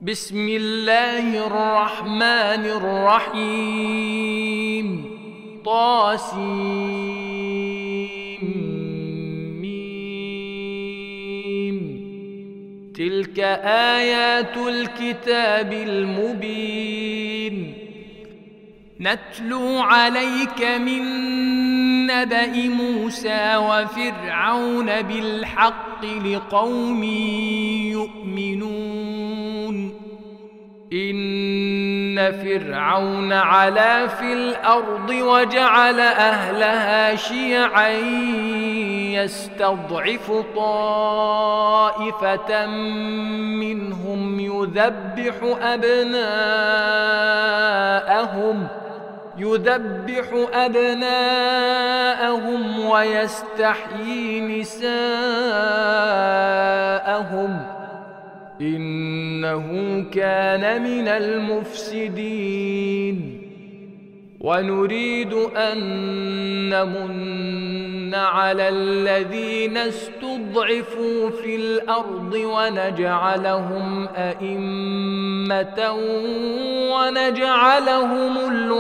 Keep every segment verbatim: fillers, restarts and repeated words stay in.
بسم الله الرحمن الرحيم. طاسيم. تلك آيات الكتاب المبين. نتلو عليك من نبأ موسى وفرعون بالحق لقوم يؤمنون. إن فرعون علا في الأرض وجعل أهلها شيعا يستضعف طائفة منهم يذبح أبناءهم يذبح أبناءهم ويستحيي نساءهم إنه كان من المفسدين. ونريد أن نمن على الذين استضعفوا في الأرض ونجعلهم أئمة ونجعلهم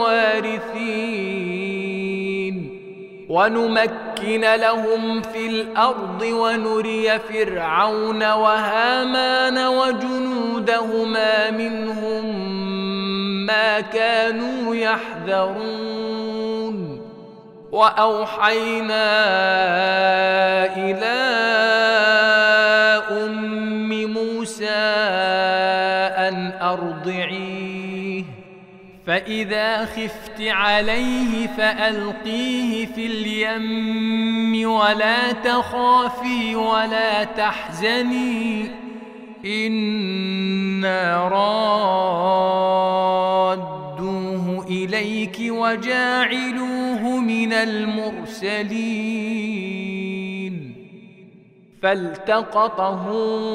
الوارثين ونمكن لهم في الأرض ونري فرعون وهامان وجنودهما منهم ما كانوا يحذرون. وأوحينا إلى أم موسى أن أرضعيه فإذا خفت عليه فألقيه في اليم ولا تخافي ولا تحزني إنا رادوه إليك وجاعلوه من المرسلين. فالتقطه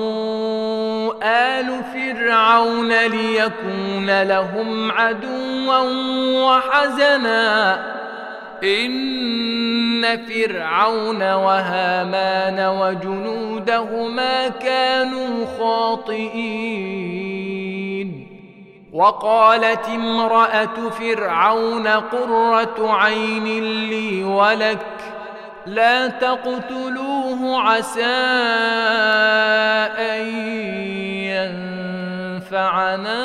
آل فرعون ليكون لهم عدوا وحزنا إن فرعون وهامان وجنودهما كانوا خاطئين. وقالت امرأة فرعون قرة عين لي ولك لا تقتلوه عسى أن ينفعنا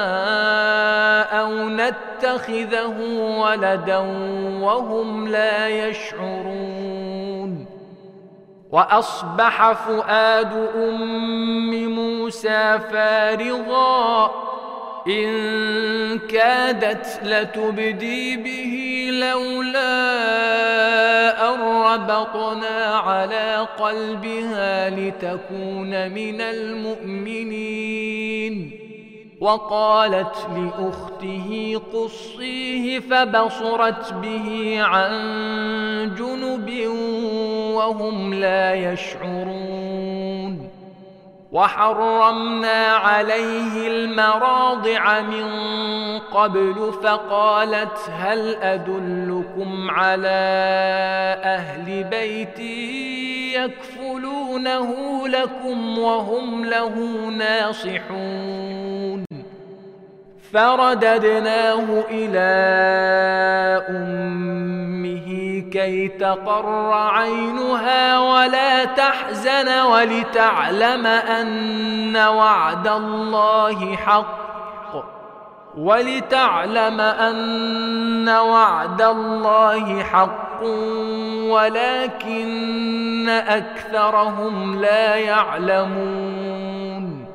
أو نتخذه ولدا وهم لا يشعرون. وأصبح فؤاد أم موسى فارغا إن كادت لتبدي به لولا أن ربطنا على قلبها لتكون من المؤمنين. وقالت لأخته قصيه فبصرت به عن جنب وهم لا يشعرون. وحرمنا عليه المراضع من قبل فقالت هل أدلكم على أهل بيت يكفلونه لكم وهم له ناصحون. فرددناه إلى أمه كي تقر عينها ولا تحزن ولتعلم أن وعد الله حق ولتعلم أن وعد الله حق ولكن أكثرهم لا يعلمون.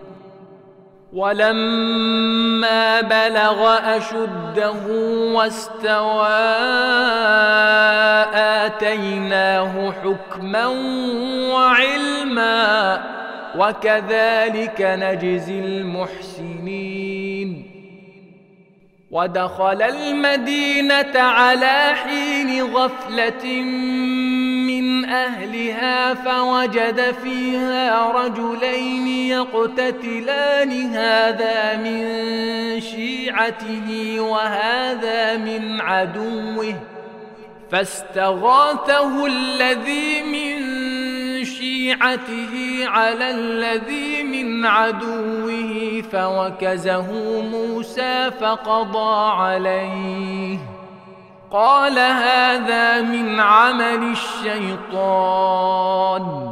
ولما بلغ أشده واستوى آتيناه حكما وعلما وكذلك نجزي المحسنين. ودخل المدينة على حين غفلة من أهلها فوجد فيها رجلين يقتتلان هذا من شيعته وهذا من عدوه فاستغاثه الذي من شيعته على الذي من عدوه فوكزه موسى فقضى عليه. قال هذا من عمل الشيطان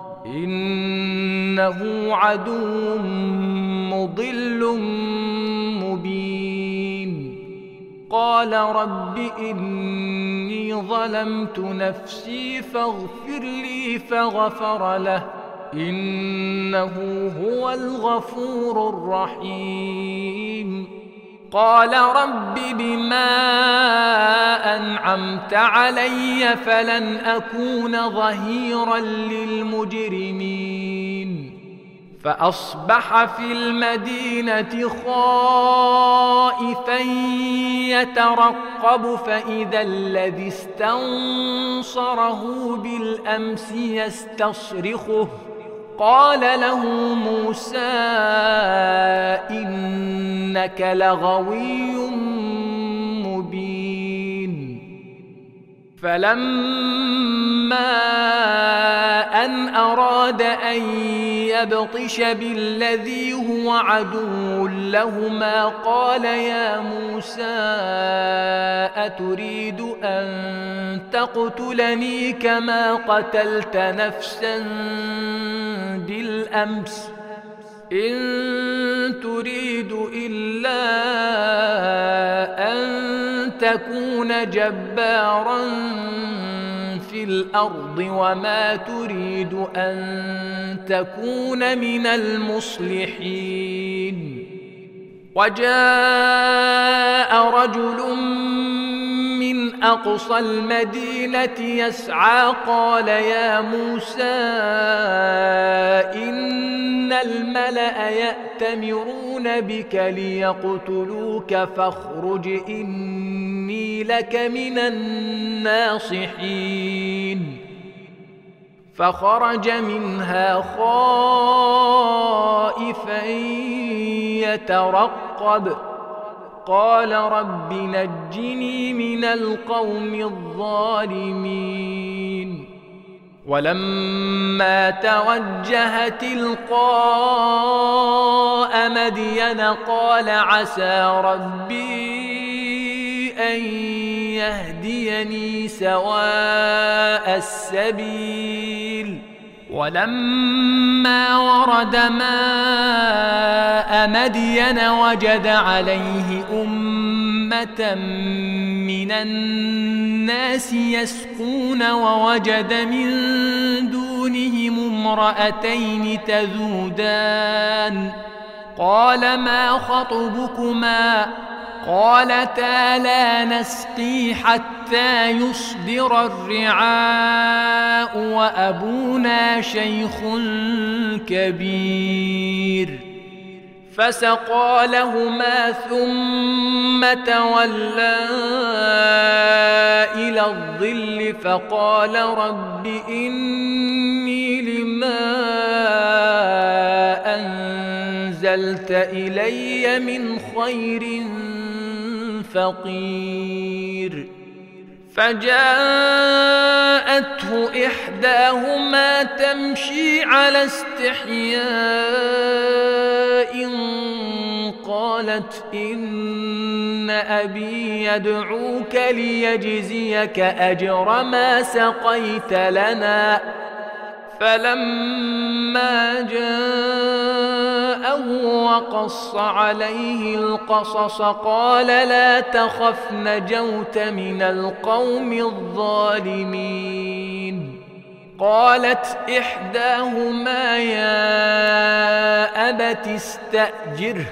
إنه عدو مضل مبين. قال رب إني ظلمت نفسي فاغفر لي فغفر له إنه هو الغفور الرحيم. قال رب بما أنعمت علي فلن أكون ظهيرا للمجرمين. فأصبح في المدينة خائفا يترقب فإذا الذي استنصره بالأمس يستصرخه. قال له موسى إنك لغوي مبين. فلما أن أراد أن يبطش بالذي هو عدو لهما قال يا موسى أتريد أن تقتلني كما قتلت نفسا بالأمس إن تريد إلا أن تكون جبارا في الأرض وما تريد أن تكون من المصلحين. وجاء رجل من أقصى المدينة يسعى قال يا موسى إن الملأ يأتمرون بك ليقتلوك فاخرج إني لك من الناصحين. فخرج منها خائفا يترقب قال رب نجني من القوم الظالمين. ولما توجه تلقاء مدين قال عسى ربي أن يهديني سواء السبيل. ولما ورد ماء مدين وجد عليه أمة من الناس يسقون ووجد من دونهم امرأتين تذودان قال ما خطبكما قالتا لا نسقي حتى يصدر الرعاء وأبونا شيخ كبير. فسقى لهما ثم تولى إلى الظل فقال رب إني لما أنزلت إلي من خير فقير. فجاءته إحداهما تمشي على استحياء قالت إن أبي يدعوك ليجزيك أجر ما سقيت لنا. فلما جاءه وقص عليه القصص قال لا تخف نجوت من القوم الظالمين. قالت إحداهما يا أبت استأجره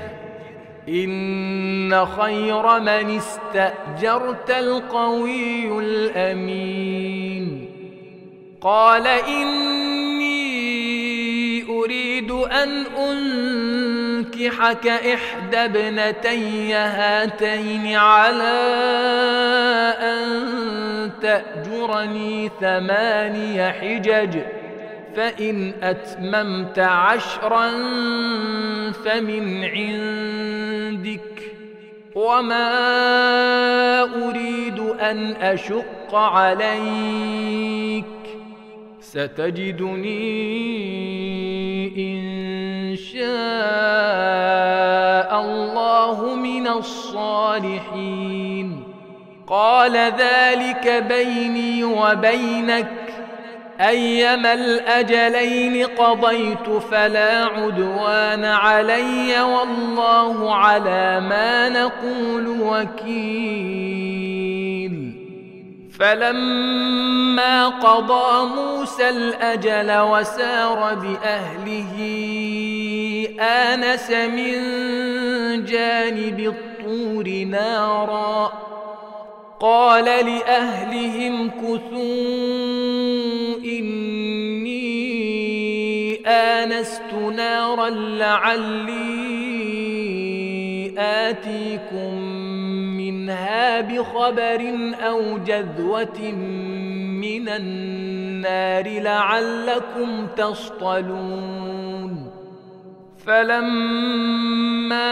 إن خير من استأجرت القوي الأمين. قال إني أريد أن أنكحك إحدى ابنتي هاتين على أن تأجرني ثماني حجج فإن أتممت عشرا فمن عندك وما أريد أن أشق عليك ستجدني إن شاء الله من الصالحين. قال ذلك بيني وبينك أيما الأجلين قضيت فلا عدوان علي والله على ما نقول وكيل. فلما قضى موسى الأجل وسار بأهله آنس من جانب الطور نارا قال لأهلهم كثوا إني آنست نارا لعلي آتيكم منها بخبر أو جذوة من النار لعلكم تصطلون. فلما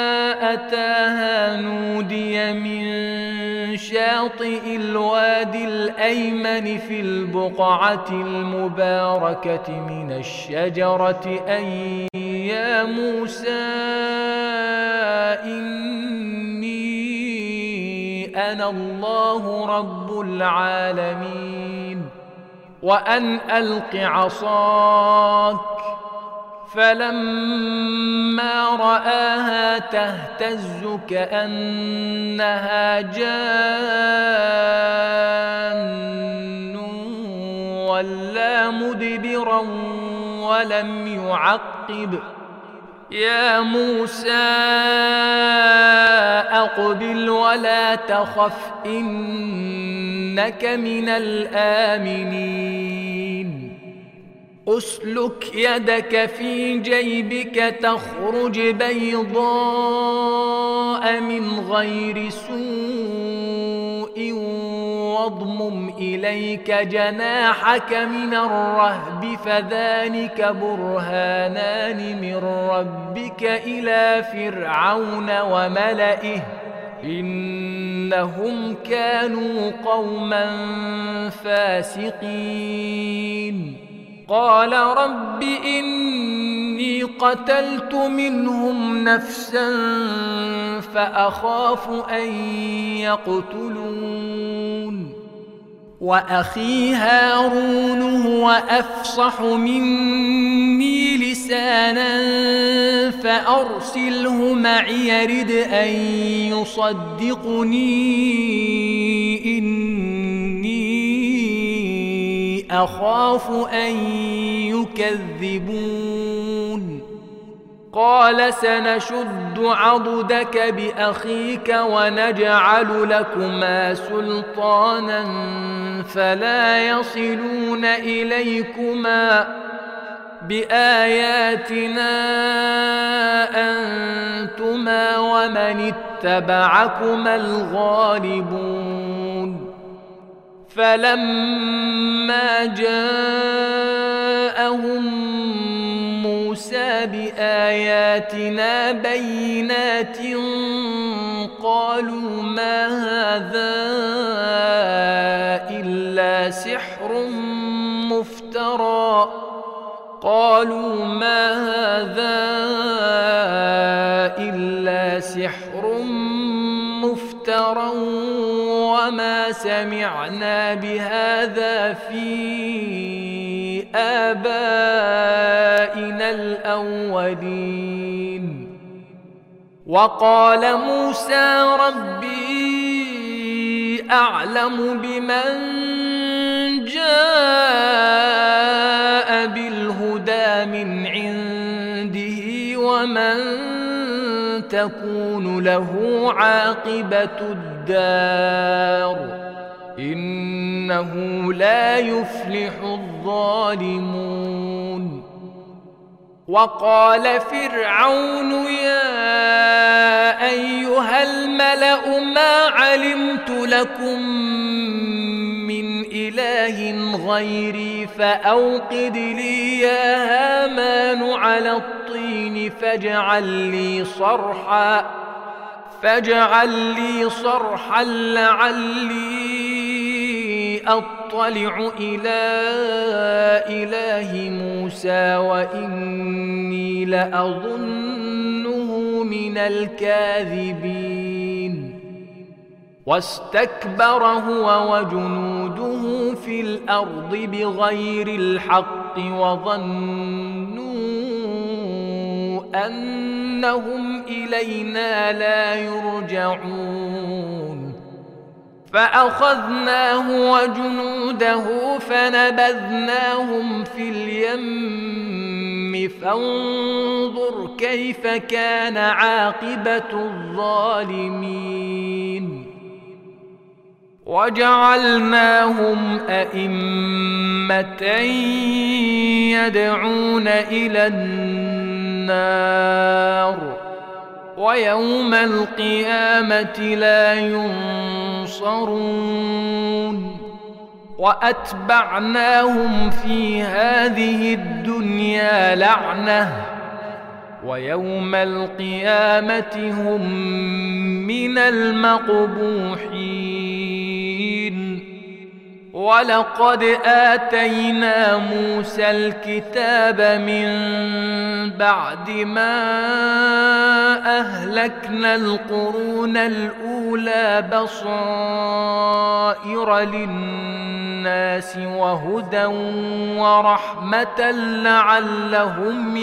أتاها نودي من شاطئ الوادي الأيمن في البقعة المباركة من الشجرة أن يا موسى إني أنا الله رب العالمين وأن ألق عصاك. فلما رآها تهتز كأنها جان ولا مدبرا ولم يعقب يا موسى أقبل ولا تخف إنك من الآمنين. أسلك يدك في جيبك تخرج بيضاء من غير سوء واضمم إليك جناحك من الرهب فذلك برهانان من ربك إلى فرعون وملئه إنهم كانوا قوما فاسقين. قال رب إني قتلت منهم نفسا فأخاف أن يقتلون وأخي هارون هو أفصح مني لسانا فأرسله معي يرد أن يصدقني إني أخاف أن يكذبون. قال سنشد عضدك بأخيك ونجعل لكما سلطانا فلا يصلون إليكما بآياتنا أنتما ومن اتبعكما الغالبون. فلما جاءهم موسى بآياتنا بينات قالوا ما هذا إلا سحر مفترى قالوا ما هذا إلا سحر مفترى وما سمعنا بهذا في آبائنا الأولين. وقال موسى ربي أعلم بمن جاء بالهدى من عنده ومن تكون له عاقبة الدار إنه لا يفلح الظالمون. وقال فرعون يا أيها الملأ ما علمت لكم من إله غيري فأوقد لي يا هامان على الطين فاجعل لي صرحا فاجعل لي صرحا لعلي أطلع إلى إله موسى وإني لأظنه من الكاذبين واستكبر هو وجنوده في الأرض بغير الحق وظنوا أنهم إلينا لا يرجعون فأخذناه وجنوده فنبذناهم في اليم فانظر كيف كان عاقبة الظالمين وجعلناهم أئمة يدعون إلى النار ويوم القيامة لا ينصرون وأتبعناهم في هذه الدنيا لعنة ويوم القيامة هم من المقبوحين ولقد آتينا موسى الكتاب من بعد ما أهلكنا القرون الأولى بصائر للناس وهدى ورحمة لعلهم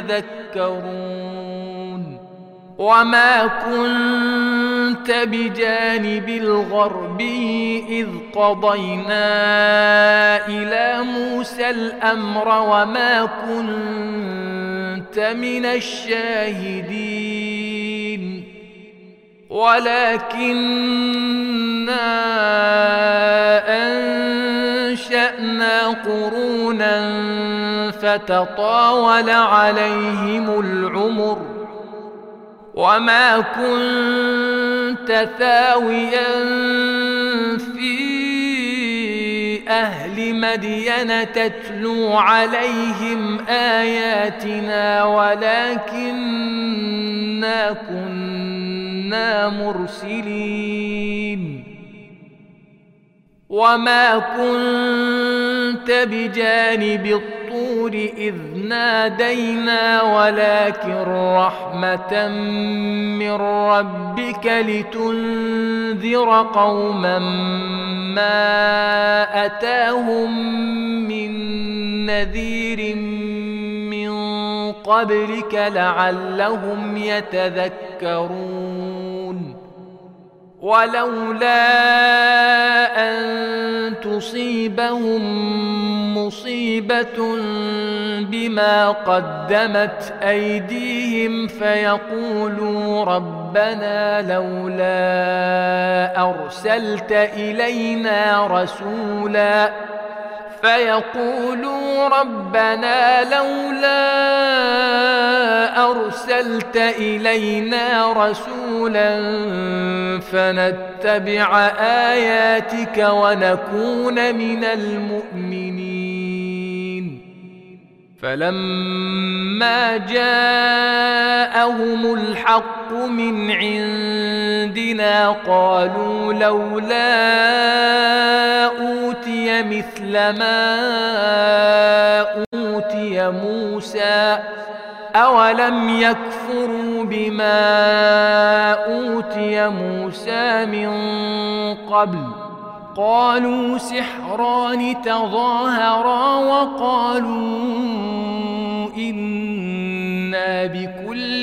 يتذكرون وما كنت بجانب الغربي إذ قضينا إلى موسى الأمر وما كنت من الشاهدين ولكننا أنشأنا قرونا فتطاول عليهم العمر وما كنت ثاويا في أهل مدين تتلو عليهم آياتنا ولكننا كنا مرسلين وما كنت بجانب الطور إذ نادينا ولكن رحمة من ربك لتنذر قوما ما أتاهم من نذير من قبلك لعلهم يتذكرون ولولا أن تصيبهم مصيبة بما قدمت أيديهم فيقولوا ربنا لولا أرسلت إلينا رسولا فيقولوا ربنا لولا أرسلت إلينا رسولا فنتبع آياتك ونكون من المؤمنين فلما جاءهم الحق من عندنا قالوا لولا أوتي مثل ما أوتي موسى أولم يكفروا بما أوتي موسى من قبل قالوا سحران تظاهرا وقالوا إنا بكل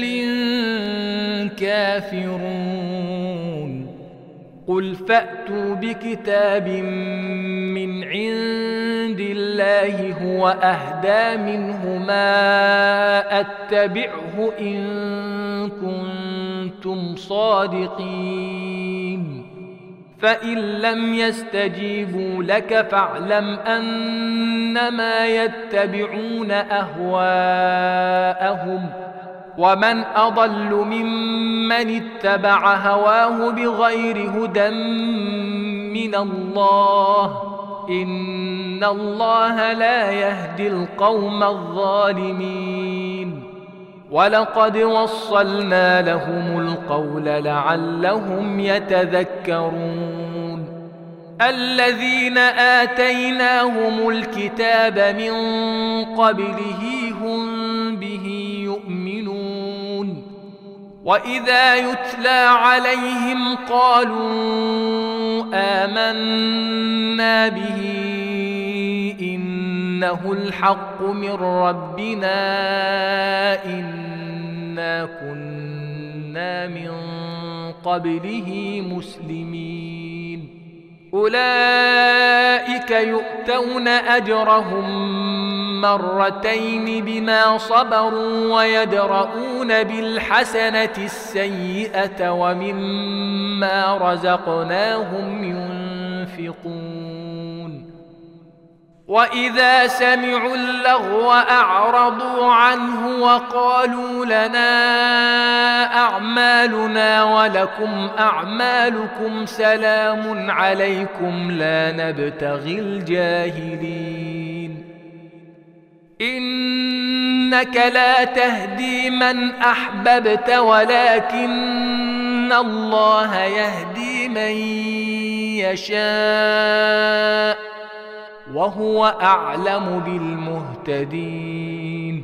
كافرون قل فأتوا بكتاب من عند الله هو أهدى منهما أتبعه إن كنتم صادقين فإن لم يستجيبوا لك فاعلم أنما يتبعون أهواءهم ومن أضل ممن اتبع هواه بغير هدى من الله إن الله لا يهدي القوم الظالمين ولقد وصلنا لهم القول لعلهم يتذكرون الذين آتيناهم الكتاب من قبله هم به يؤمنون وإذا يتلى عليهم قالوا آمنا به إنه الحق من ربنا إنا كنا من قبله مسلمين أولئك يؤتون أجرهم مرتين بما صبروا ويدرؤون بالحسنة السيئة ومما رزقناهم ينفقون وإذا سمعوا اللغو أعرضوا عنه وقالوا لنا أعمالنا ولكم أعمالكم سلام عليكم لا نبتغي الجاهلين إنك لا تهدي من أحببت ولكن الله يهدي من يشاء وهو أعلم بالمهتدين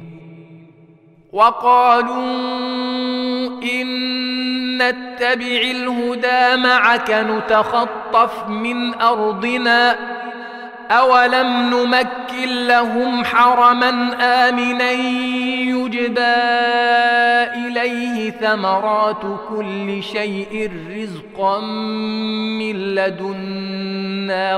وقالوا إن نتبع الهدى معك نتخطف من أرضنا أولم نمكن لهم حرما آمنا يجبى إليه ثمرات كل شيء رزقا من لدنا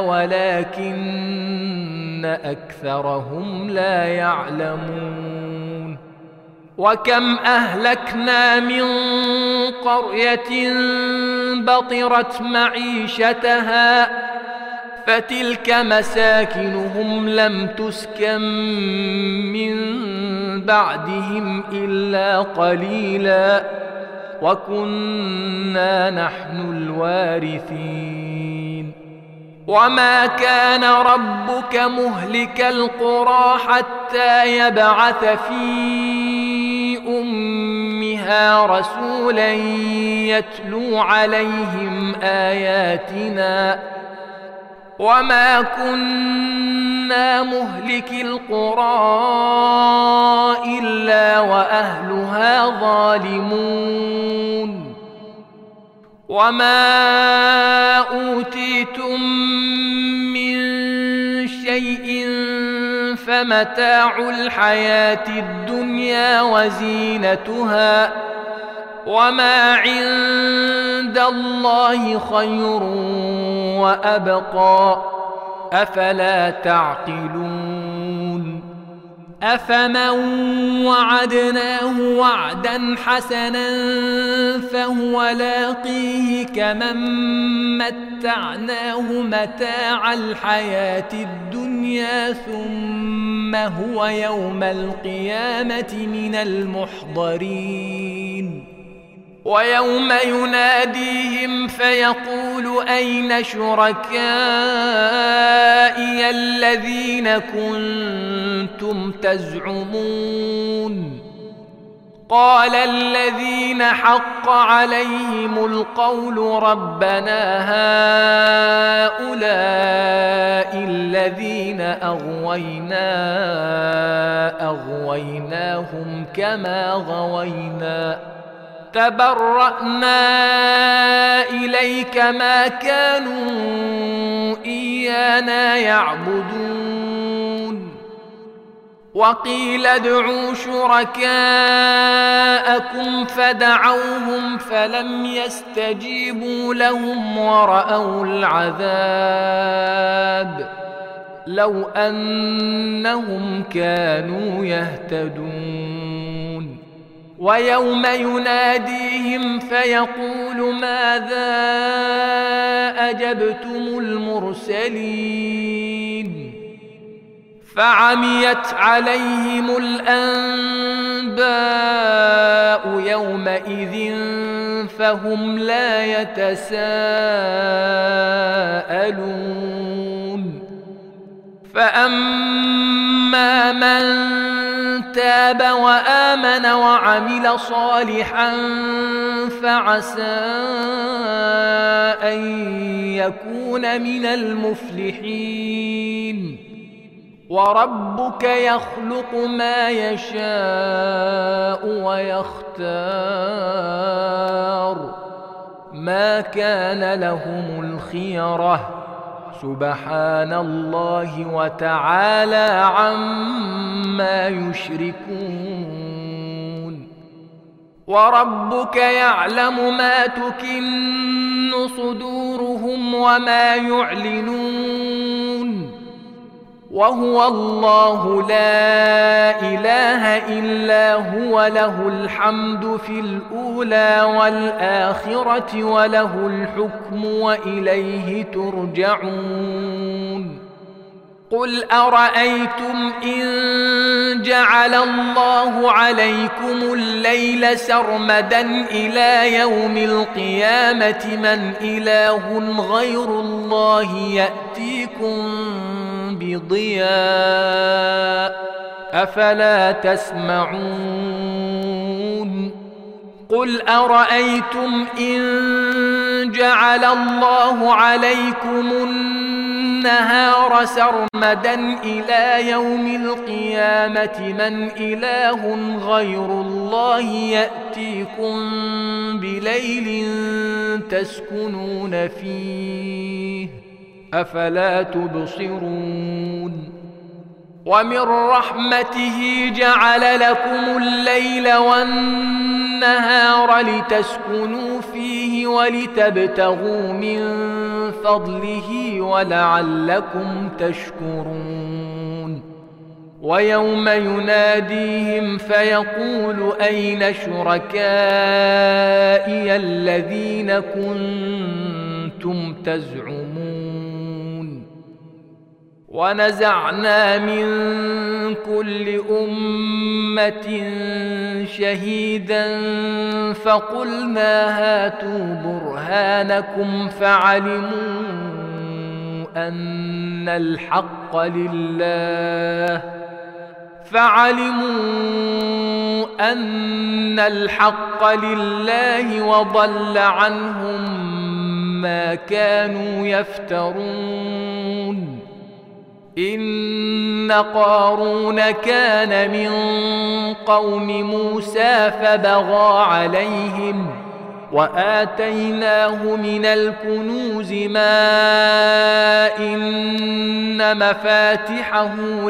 ولكن أكثرهم لا يعلمون وكم أهلكنا من قرية بطرت معيشتها فتلك مساكنهم لم تسكن من بعدهم إلا قليلا وكنا نحن الوارثين وما كان ربك مهلك القرى حتى يبعث في أمها رسولا يتلو عليهم آياتنا وما كنا مهلك القرى إلا وأهلها ظالمون وما أوتيتم من شيء فمتاع الحياة الدنيا وزينتها وما عند الله خير وأبقى أفلا تعقلون أفمن وعدناه وعدا حسنا فهو لاقيه كمن متعناه متاع الحياة الدنيا ثم هو يوم القيامة من المحضرين ويوم يناديهم فيقول أين شركائي الذين كنتم تزعمون قال الذين حق عليهم القول ربنا هؤلاء الذين أغوينا أغويناهم كما غوينا تبرأنا إليك ما كانوا إيانا يعبدون وقيل ادعوا شركاءكم فدعوهم فلم يستجيبوا لهم ورأوا العذاب لو أنهم كانوا يهتدون ويوم يناديهم فيقول ماذا أجبتم المرسلين فعميت عليهم الأنباء يومئذ فهم لا يتساءلون فأما من تاب وآمن وعمل صالحا فعسى أن يكون من المفلحين. وربك يخلق ما يشاء ويختار ما كان لهم الخيرة سبحان الله وتعالى عما يشركون. وربك يعلم ما تكن صدورهم وما يعلنون وهو الله لا إله إلا هو له الحمد في الأولى والآخرة وله الحكم وإليه ترجعون. قل أرأيتم إن جعل الله عليكم الليل سرمدا إلى يوم القيامة من إله غير الله يأتيكم بضياء أفلا تسمعون. قل أرأيتم إن جعل الله عليكم النهار سرمدا إلى يوم القيامة من إله غير الله يأتيكم بليل تسكنون فيه أفلا تبصرون. ومن رحمته جعل لكم الليل والنهار لتسكنوا فيه ولتبتغوا من فضله ولعلكم تشكرون. ويوم يناديهم فيقول أين شركائي الذين كنتم تزعمون. ونزعنا من كل أمة شهيدا فقلنا هاتوا برهانكم فعلموا أن الحق لله فعلموا أن الحق لله وضل عنهم ما كانوا يفترون. إن قارون كان من قوم موسى فبغى عليهم وآتيناه من الكنوز ما إن مفاتحه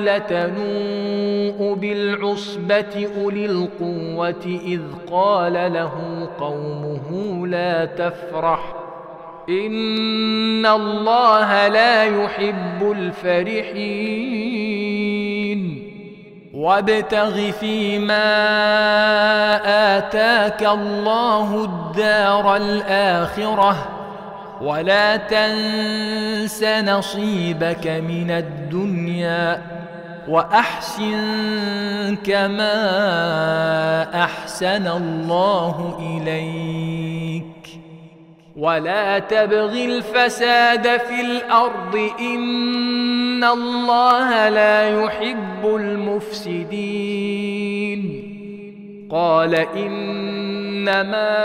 لتنوء بالعصبة أولي القوة إذ قال له قومه لا تفرح إن الله لا يحب الفرحين. وابتغ فيما آتاك الله الدار الآخرة ولا تنس نصيبك من الدنيا وأحسن كما أحسن الله إليك ولا تبغ الفساد في الأرض إن الله لا يحب المفسدين. قال إنما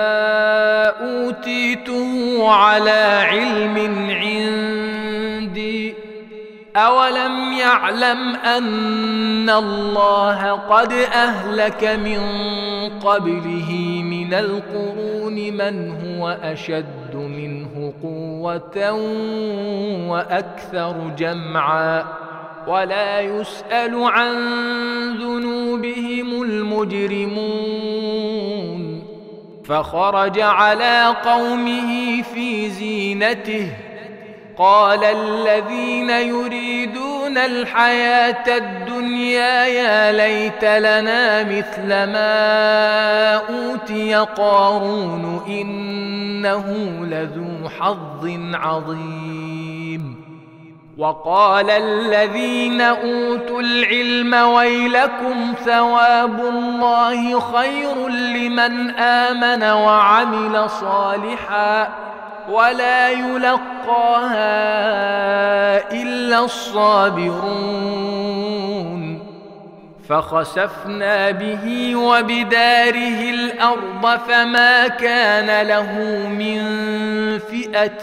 أوتيته على علم عندي أولم يعلم أن الله قد أهلك من قبله من القرون من هو أشد منه قوة وأكثر جمعا ولا يسأل عن ذنوبهم المجرمون. فخرج على قومه في زينته قال الذين يريدون الحياة الدنيا يا ليت لنا مثل ما أوتي قارون إنه لذو حظ عظيم. وقال الذين أوتوا العلم ويلكم ثواب الله خير لمن آمن وعمل صالحا ولا يلقاها إلا الصابرون. فخسفنا به وبداره الأرض فما كان له من فئة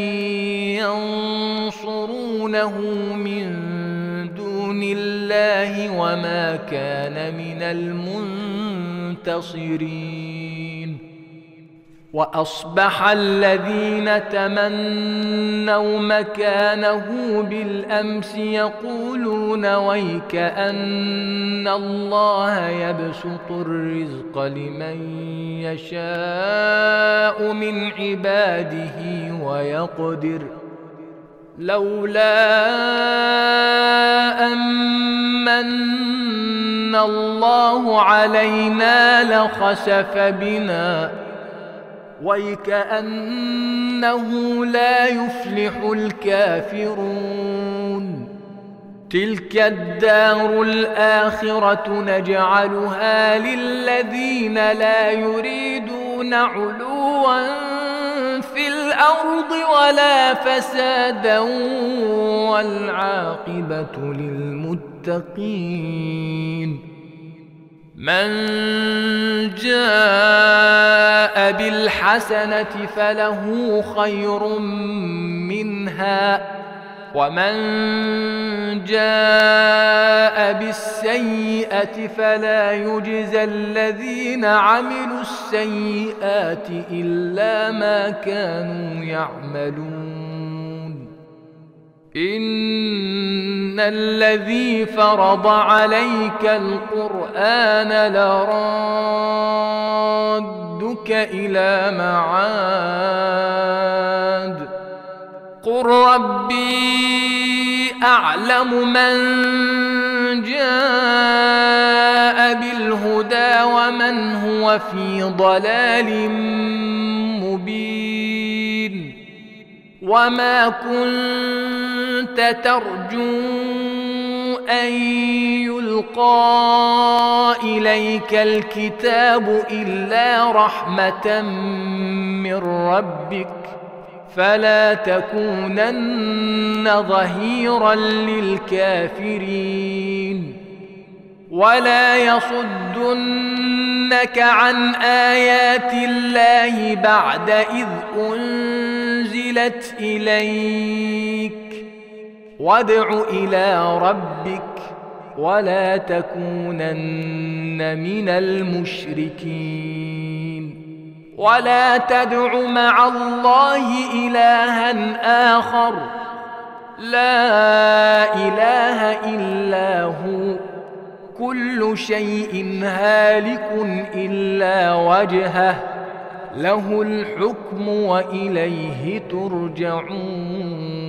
ينصرونه من دون الله وما كان من المنتصرين. وأصبح الذين تمنوا مكانه بالأمس يقولون ويك أن الله يبسط الرزق لمن يشاء من عباده ويقدر لولا أمن الله علينا لخسف بنا ويكأنه لا يفلح الكافرون. تلك الدار الآخرة نجعلها للذين لا يريدون علوا في الأرض ولا فسادا والعاقبة للمتقين. من جاء بالحسنة فله خير منها ومن جاء بالسيئة فلا يجزى الذين عملوا السيئات إلا ما كانوا يعملون. إن الذي فرض عليك القرآن لرادك إلى معاد قل ربي أعلم من جاء بالهدى ومن هو في ضلال مبين. وما كنت ترجو أن يلقى إليك الكتاب إلا رحمة من ربك فلا تكونن ظهيرا للكافرين. ولا يصدنك عن آيات الله بعد إذ أنزلت إليك وادع إلى ربك ولا تكونن من المشركين. ولا تدع مع الله إلها آخر لا إله إلا هو كل شيء هالك إلا وجهه له الحكم وإليه ترجعون.